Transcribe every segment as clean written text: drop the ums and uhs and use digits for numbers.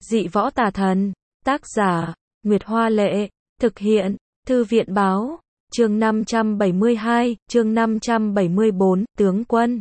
Dị võ tà thần. Tác giả, Nguyệt Hoa Lệ. Thực hiện, Thư viện Báo. Chương 572, chương 574, tướng quân.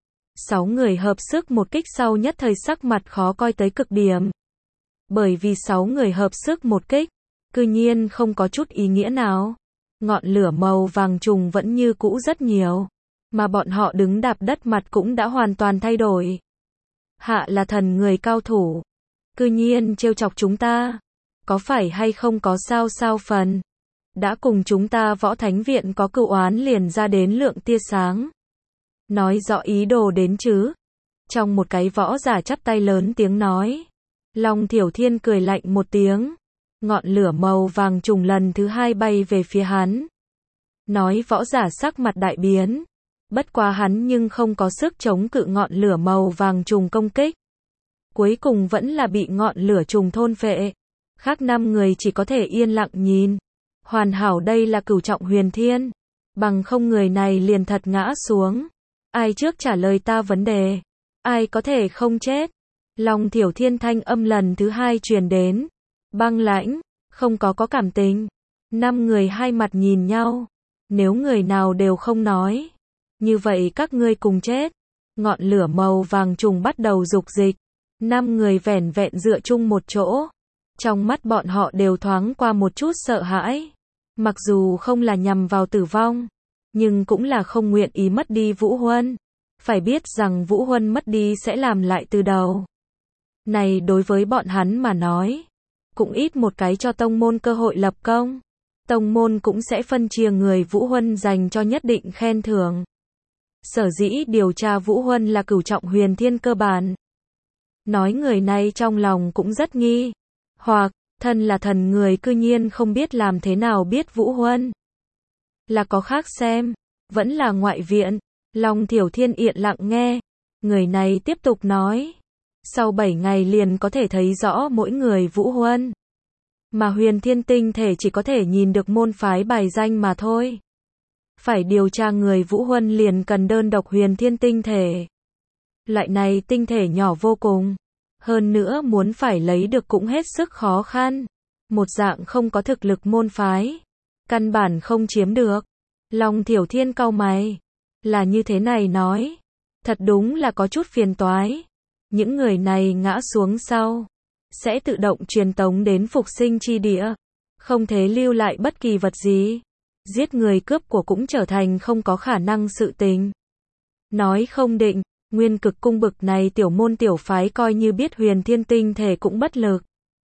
6 người hợp sức một kích sau nhất thời sắc mặt khó coi tới cực điểm. Bởi vì 6 người hợp sức một kích, cư nhiên không có chút ý nghĩa nào. Ngọn lửa màu vàng trùng vẫn như cũ rất nhiều, mà bọn họ đứng đạp đất mặt cũng đã hoàn toàn thay đổi. Hạ là thần người cao thủ, cư nhiên trêu chọc chúng ta, có phải hay không có sao phần. Đã cùng chúng ta Võ Thánh Viện có cựu oán liền ra đến lượng tia sáng. Nói rõ ý đồ đến chứ. Trong một cái võ giả chắp tay lớn tiếng nói. Long Thiểu Thiên cười lạnh một tiếng. Ngọn lửa màu vàng trùng lần thứ 2 bay về phía hắn. Nói võ giả sắc mặt đại biến. Bất quá hắn nhưng không có sức chống cự ngọn lửa màu vàng trùng công kích. Cuối cùng vẫn là bị ngọn lửa trùng thôn phệ. Khác 5 người chỉ có thể yên lặng nhìn. Hoàn hảo đây là cửu trọng huyền thiên. Bằng không người này liền thật ngã xuống. Ai trước trả lời ta vấn đề? Ai có thể không chết? Long Thiểu Thiên thanh âm lần thứ 2 truyền đến. Băng lãnh, không có cảm tình. 5 người hai mặt nhìn nhau. Nếu người nào đều không nói, như vậy các ngươi cùng chết. Ngọn lửa màu vàng trùng bắt đầu dục dịch. 5 người vẻn vẹn dựa chung một chỗ. Trong mắt bọn họ đều thoáng qua một chút sợ hãi. Mặc dù không là nhằm vào tử vong, nhưng cũng là không nguyện ý mất đi Vũ Huân. Phải biết rằng Vũ Huân mất đi sẽ làm lại từ đầu. Này đối với bọn hắn mà nói, cũng ít một cái cho tông môn cơ hội lập công. Tông môn cũng sẽ phân chia người Vũ Huân dành cho nhất định khen thưởng. Sở dĩ điều tra Vũ Huân là cửu trọng huyền thiên cơ bản. Nói người này trong lòng cũng rất nghi. Hoặc, thân là thần người cư nhiên không biết làm thế nào biết Vũ Huân. Là có khác xem, vẫn là ngoại viện. Long Thiểu Thiên yên lặng nghe. Người này tiếp tục nói. Sau 7 ngày liền có thể thấy rõ mỗi người Vũ Huân. Mà huyền thiên tinh thể chỉ có thể nhìn được môn phái bài danh mà thôi. Phải điều tra người Vũ Huân liền cần đơn độc huyền thiên tinh thể. Loại này tinh thể nhỏ vô cùng. Hơn nữa muốn phải lấy được cũng hết sức khó khăn. Một dạng không có thực lực môn phái. Căn bản không chiếm được. Long Thiểu Thiên cau mày. Là như thế này nói. Thật đúng là có chút phiền toái. Những người này ngã xuống sau. Sẽ tự động truyền tống đến phục sinh chi địa. Không thể lưu lại bất kỳ vật gì. Giết người cướp của cũng trở thành không có khả năng sự tình. Nói không định. Nguyên Cực Cung bực này tiểu môn tiểu phái coi như biết huyền thiên tinh thể cũng bất lực.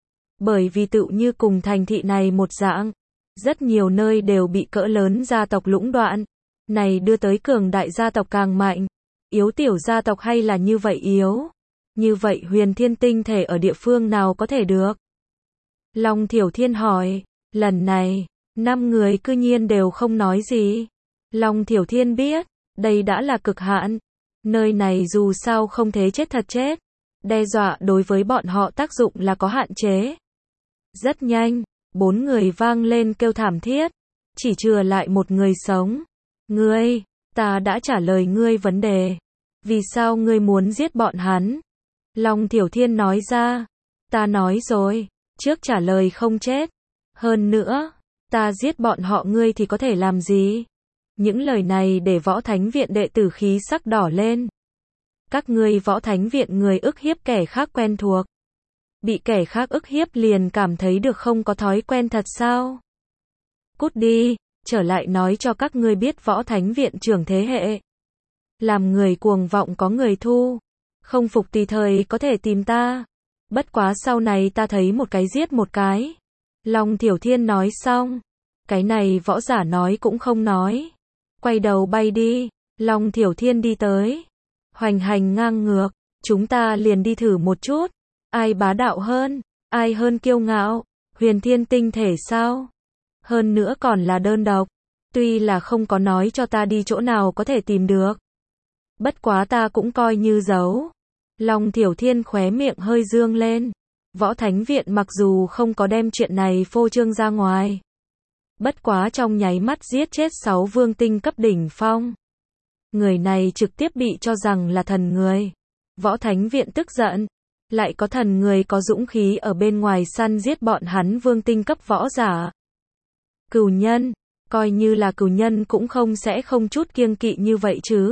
Bởi vì tựu như cùng thành thị này một dạng. Rất nhiều nơi đều bị cỡ lớn gia tộc lũng đoạn. Này đưa tới cường đại gia tộc càng mạnh. Yếu tiểu gia tộc hay là như vậy yếu. Như vậy huyền thiên tinh thể ở địa phương nào có thể được? Long Thiểu Thiên hỏi. Lần này, 5 người cư nhiên đều không nói gì. Long Thiểu Thiên biết, đây đã là cực hạn. Nơi này dù sao không thế chết thật chết. Đe dọa đối với bọn họ tác dụng là có hạn chế. Rất nhanh, 4 người vang lên kêu thảm thiết. Chỉ chừa lại một người sống. Ngươi, ta đã trả lời ngươi vấn đề. Vì sao ngươi muốn giết bọn hắn? Long Thiểu Thiên nói ra. Ta nói rồi, trước trả lời không chết. Hơn nữa, ta giết bọn họ ngươi thì có thể làm gì? Những lời này để Võ Thánh Viện đệ tử khí sắc đỏ lên. Các ngươi Võ Thánh Viện người ức hiếp kẻ khác quen thuộc. Bị kẻ khác ức hiếp liền cảm thấy được không có thói quen thật sao? Cút đi, trở lại nói cho các ngươi biết Võ Thánh Viện trưởng thế hệ. Làm người cuồng vọng có người thu. Không phục tùy thời có thể tìm ta. Bất quá sau này ta thấy một cái giết một cái. Long Thiểu Thiên nói xong. Cái này võ giả nói cũng không nói. Quay đầu bay đi. Long Thiểu Thiên đi tới. Hoành hành ngang ngược. Chúng ta liền đi thử một chút. Ai bá đạo hơn? Ai hơn kiêu ngạo? Huyền thiên tinh thể sao? Hơn nữa còn là đơn độc. Tuy là không có nói cho ta đi chỗ nào có thể tìm được. Bất quá ta cũng coi như giấu. Long Thiểu Thiên khóe miệng hơi dương lên. Võ Thánh Viện mặc dù không có đem chuyện này phô trương ra ngoài. Bất quá trong nháy mắt giết chết 6 vương tinh cấp đỉnh phong. Người này trực tiếp bị cho rằng là thần người. Võ Thánh Viện tức giận. Lại có thần người có dũng khí ở bên ngoài săn giết bọn hắn vương tinh cấp võ giả. Cửu nhân, coi như là cửu nhân cũng sẽ không chút kiêng kỵ như vậy chứ.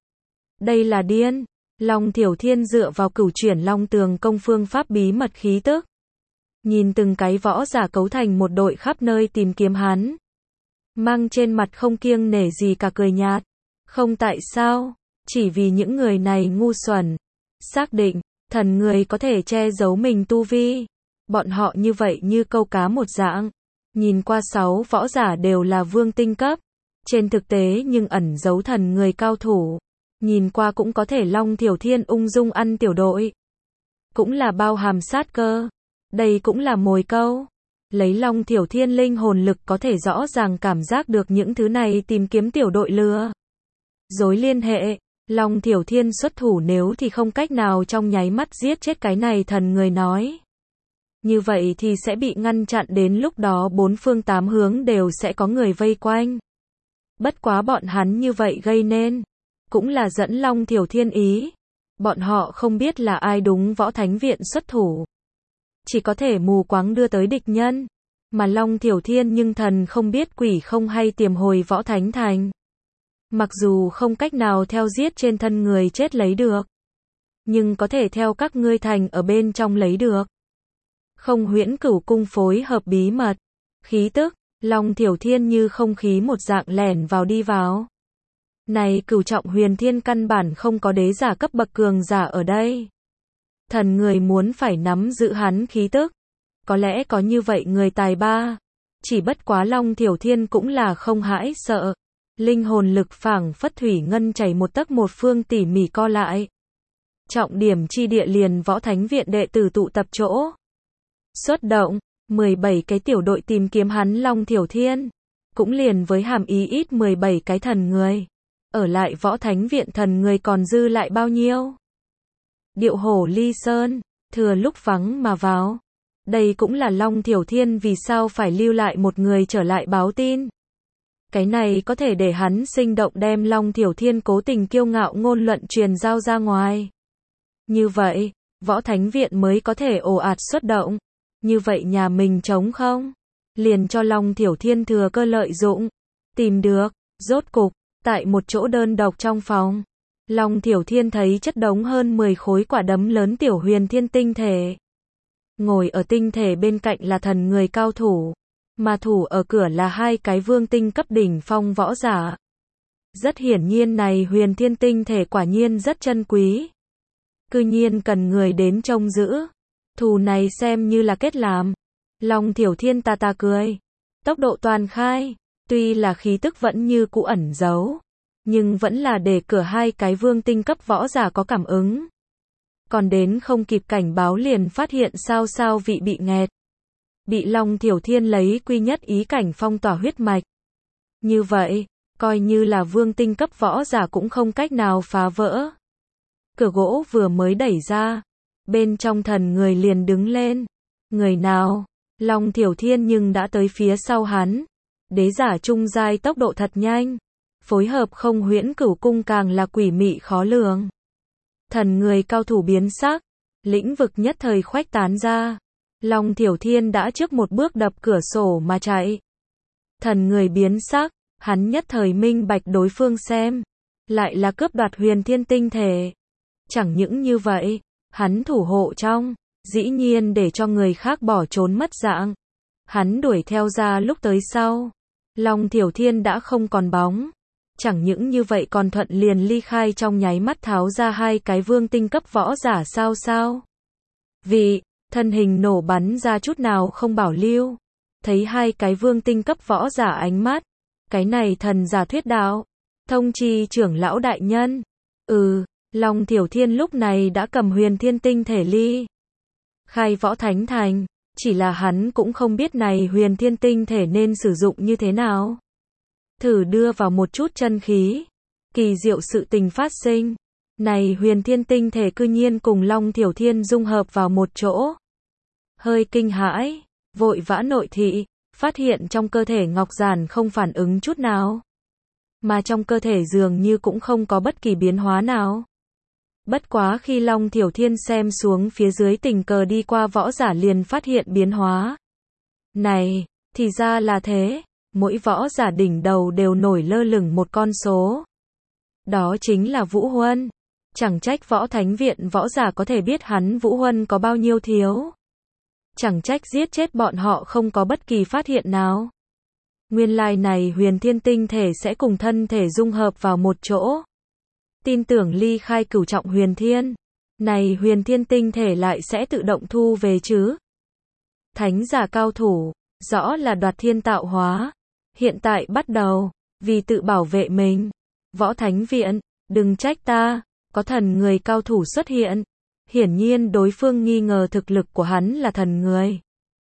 Đây là điên. Long Thiểu Thiên dựa vào cửu chuyển long tường công phương pháp bí mật khí tức. Nhìn từng cái võ giả cấu thành một đội khắp nơi tìm kiếm hắn. Mang trên mặt không kiêng nể gì cả cười nhạt. Không tại sao, chỉ vì những người này ngu xuẩn. Xác định, thần người có thể che giấu mình tu vi. Bọn họ như vậy như câu cá một dạng. Nhìn qua 6 võ giả đều là vương tinh cấp. Trên thực tế nhưng ẩn giấu thần người cao thủ. Nhìn qua cũng có thể Long Thiểu Thiên ung dung ăn tiểu đội. Cũng là bao hàm sát cơ. Đây cũng là mồi câu. Lấy Long Thiểu Thiên linh hồn lực có thể rõ ràng cảm giác được những thứ này tìm kiếm tiểu đội lừa dối liên hệ. Long Thiểu Thiên xuất thủ nếu thì không cách nào trong nháy mắt giết chết cái này thần người nói. Như vậy thì sẽ bị ngăn chặn, đến lúc đó 4 phương 8 hướng đều sẽ có người vây quanh. Bất quá bọn hắn như vậy gây nên cũng là dẫn Long Thiểu Thiên ý. Bọn họ không biết là ai đúng võ thánh viện xuất thủ. Chỉ có thể mù quáng đưa tới địch nhân. Mà Long Thiểu Thiên nhưng thần không biết quỷ không hay tiềm hồi võ thánh thành. Mặc dù không cách nào theo giết trên thân người chết lấy được. Nhưng có thể theo các ngươi thành ở bên trong lấy được. Không huyễn cửu cung phối hợp bí mật. Khí tức, Long Thiểu Thiên như không khí một dạng lẻn vào đi vào. Này cửu trọng huyền thiên căn bản không có đế giả cấp bậc cường giả ở đây. Thần người muốn phải nắm giữ hắn khí tức. Có lẽ có như vậy người tài ba. Chỉ bất quá Long Thiểu Thiên cũng là không hãi sợ. Linh hồn lực phảng phất thủy ngân chảy một tấc một phương tỉ mỉ co lại. Trọng điểm chi địa liền võ thánh viện đệ tử tụ tập chỗ. Xuất động, 17 cái tiểu đội tìm kiếm hắn Long Thiểu Thiên. Cũng liền với hàm ý ít 17 cái thần người. Ở lại võ thánh viện thần người còn dư lại bao nhiêu? Điệu hổ ly sơn, thừa lúc vắng mà vào. Đây cũng là Long Thiểu Thiên vì sao phải lưu lại một người trở lại báo tin. Cái này có thể để hắn sinh động đem Long Thiểu Thiên cố tình kiêu ngạo ngôn luận truyền giao ra ngoài. Như vậy, võ thánh viện mới có thể ồ ạt xuất động. Như vậy nhà mình trống không? Liền cho Long Thiểu Thiên thừa cơ lợi dụng. Tìm được, rốt cục, tại một chỗ đơn độc trong phòng. Long Thiểu Thiên thấy chất đống hơn 10 khối quả đấm lớn tiểu huyền thiên tinh thể. Ngồi ở tinh thể bên cạnh là thần người cao thủ. Mà thủ ở cửa là 2 cái vương tinh cấp đỉnh phong võ giả. Rất hiển nhiên này huyền thiên tinh thể quả nhiên rất chân quý. Cư nhiên cần người đến trông giữ. Thù này xem như là kết làm. Long Thiểu Thiên ta cười. Tốc độ toàn khai. Tuy là khí tức vẫn như cũ ẩn giấu. Nhưng vẫn là để cửa 2 cái vương tinh cấp võ giả có cảm ứng. Còn đến không kịp cảnh báo liền phát hiện sao vị bị nghẹt. Bị Long Thiểu Thiên lấy quy nhất ý cảnh phong tỏa huyết mạch. Như vậy, coi như là vương tinh cấp võ giả cũng không cách nào phá vỡ. Cửa gỗ vừa mới đẩy ra. Bên trong thần người liền đứng lên. Người nào? Long Thiểu Thiên nhưng đã tới phía sau hắn. Đế giả trung giai tốc độ thật nhanh. Phối hợp không huyễn cửu cung càng là quỷ mị khó lường. Thần người cao thủ biến sắc. Lĩnh vực nhất thời khuếch tán ra. Long Thiểu Thiên đã trước một bước đập cửa sổ mà chạy. Thần người biến sắc. Hắn nhất thời minh bạch đối phương xem. Lại là cướp đoạt huyền thiên tinh thể. Chẳng những như vậy. Hắn thủ hộ trong. Dĩ nhiên để cho người khác bỏ trốn mất dạng. Hắn đuổi theo ra lúc tới sau. Long Thiểu Thiên đã không còn bóng. Chẳng những như vậy còn thuận liền ly khai trong nháy mắt tháo ra 2 cái vương tinh cấp võ giả sao. Vì, thân hình nổ bắn ra chút nào không bảo lưu. Thấy 2 cái vương tinh cấp võ giả ánh mắt. Cái này thần giả thuyết đạo. Thông chi trưởng lão đại nhân. Long Thiểu Thiên lúc này đã cầm huyền thiên tinh thể ly khai võ thánh thành. Chỉ là hắn cũng không biết này huyền thiên tinh thể nên sử dụng như thế nào. Thử đưa vào một chút chân khí. Kỳ diệu sự tình phát sinh. Này huyền thiên tinh thể cư nhiên cùng Long Thiểu Thiên dung hợp vào một chỗ. Hơi kinh hãi, vội vã nội thị, phát hiện trong cơ thể Ngọc Giản không phản ứng chút nào. Mà trong cơ thể dường như cũng không có bất kỳ biến hóa nào. Bất quá khi Long Thiểu Thiên xem xuống phía dưới tình cờ đi qua võ giả liền phát hiện biến hóa. Này, thì ra là thế, mỗi võ giả đỉnh đầu đều nổi lơ lửng một con số. Đó chính là Vũ Huân. Chẳng trách Võ Thánh Viện võ giả có thể biết hắn Vũ Huân có bao nhiêu thiếu. Chẳng trách giết chết bọn họ không có bất kỳ phát hiện nào. Nguyên lai này huyền thiên tinh thể sẽ cùng thân thể dung hợp vào một chỗ. Tin tưởng ly khai cửu trọng huyền thiên. Này huyền thiên tinh thể lại sẽ tự động thu về chứ. Thánh giả cao thủ, rõ là đoạt thiên tạo hóa. Hiện tại bắt đầu, vì tự bảo vệ mình. Võ Thánh Viện, đừng trách ta, có thần người cao thủ xuất hiện. Hiển nhiên đối phương nghi ngờ thực lực của hắn là thần người.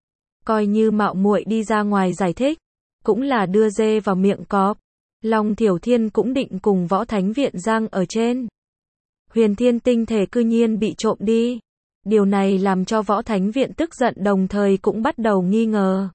Coi như mạo muội đi ra ngoài giải thích, cũng là đưa dê vào miệng cọp. Long Thiểu Thiên cũng định cùng Võ Thánh Viện giang ở trên. Huyền thiên tinh thể cư nhiên bị trộm đi. Điều này làm cho Võ Thánh Viện tức giận đồng thời cũng bắt đầu nghi ngờ.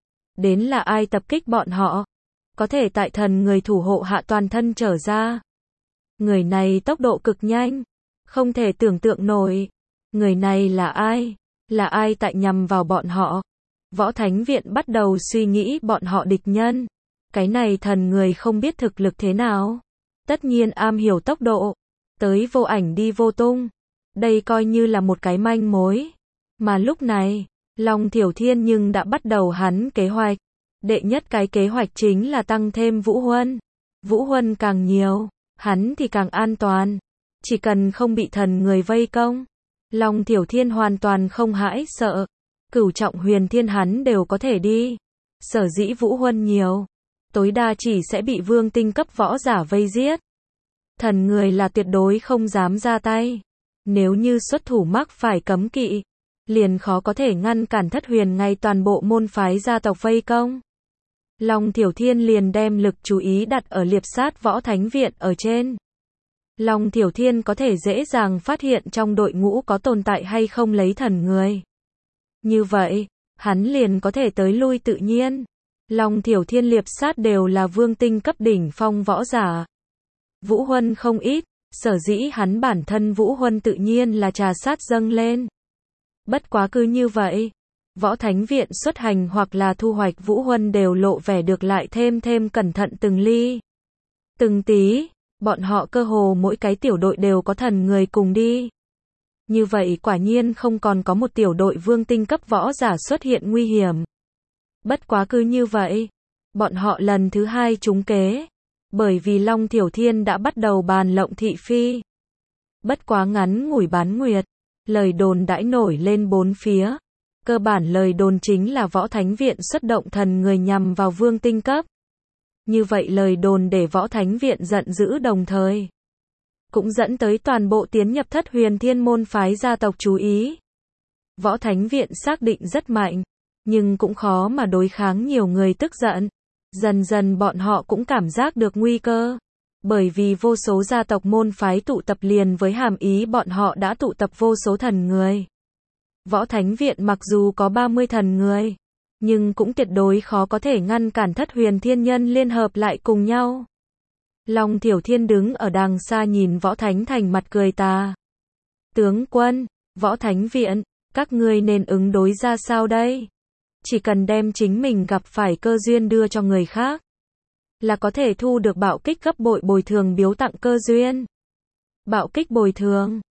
Đến là ai tập kích bọn họ? Có thể tại thần người thủ hộ hạ toàn thân trở ra. Người này tốc độ cực nhanh. Không thể tưởng tượng nổi. Người này là ai? Là ai tại nhằm vào bọn họ? Võ Thánh Viện bắt đầu suy nghĩ bọn họ địch nhân. Cái này thần người không biết thực lực thế nào. Tất nhiên am hiểu tốc độ. Tới vô ảnh đi vô tung. Đây coi như là một cái manh mối. Mà lúc này, Long Thiểu Thiên nhưng đã bắt đầu hắn kế hoạch. Đệ nhất cái kế hoạch chính là tăng thêm Vũ Huân. Vũ Huân càng nhiều, hắn thì càng an toàn. Chỉ cần không bị thần người vây công. Long Thiểu Thiên hoàn toàn không hãi sợ. Cửu trọng huyền thiên hắn đều có thể đi. Sở dĩ Vũ Huân nhiều, tối đa chỉ sẽ bị vương tinh cấp võ giả vây giết. Thần người là tuyệt đối không dám ra tay. Nếu như xuất thủ mắc phải cấm kỵ, liền khó có thể ngăn cản Thất Huyền ngay toàn bộ môn phái gia tộc vây công. Long Thiểu Thiên liền đem lực chú ý đặt ở liệp sát Võ Thánh Viện ở trên. Long Thiểu Thiên có thể dễ dàng phát hiện trong đội ngũ có tồn tại hay không lấy thần người. Như vậy, hắn liền có thể tới lui tự nhiên. Long Thiểu Thiên liệp sát đều là vương tinh cấp đỉnh phong võ giả. Vũ Huân không ít, sở dĩ hắn bản thân Vũ Huân tự nhiên là trà sát dâng lên. Bất quá cứ như vậy, Võ Thánh Viện xuất hành hoặc là thu hoạch Vũ Huân đều lộ vẻ được lại thêm cẩn thận từng ly. Từng tí, bọn họ cơ hồ mỗi cái tiểu đội đều có thần người cùng đi. Như vậy quả nhiên không còn có một tiểu đội vương tinh cấp võ giả xuất hiện nguy hiểm. Bất quá cứ như vậy, bọn họ lần thứ hai trúng kế. Bởi vì Long Thiểu Thiên đã bắt đầu bàn lộng thị phi. Bất quá ngắn ngủi bán nguyệt, lời đồn đãi nổi lên bốn phía. Cơ bản lời đồn chính là Võ Thánh Viện xuất động thần người nhằm vào vương tinh cấp. Như vậy lời đồn để Võ Thánh Viện giận dữ đồng thời cũng dẫn tới toàn bộ tiến nhập Thất Huyền Thiên môn phái gia tộc chú ý. Võ Thánh Viện xác định rất mạnh, nhưng cũng khó mà đối kháng nhiều người tức giận. Dần dần bọn họ cũng cảm giác được nguy cơ. Bởi vì vô số gia tộc môn phái tụ tập liền với hàm ý bọn họ đã tụ tập vô số thần người. Võ Thánh Viện mặc dù có 30 thần người, nhưng cũng tuyệt đối khó có thể ngăn cản Thất Huyền Thiên nhân liên hợp lại cùng nhau. Long Thiểu Thiên đứng ở đằng xa nhìn Võ Thánh Thành mặt cười tà. Tướng quân, Võ Thánh Viện, các ngươi nên ứng đối ra sao đây? Chỉ cần đem chính mình gặp phải cơ duyên đưa cho người khác, là có thể thu được bạo kích gấp bội bồi thường biếu tặng cơ duyên. Bạo kích bồi thường,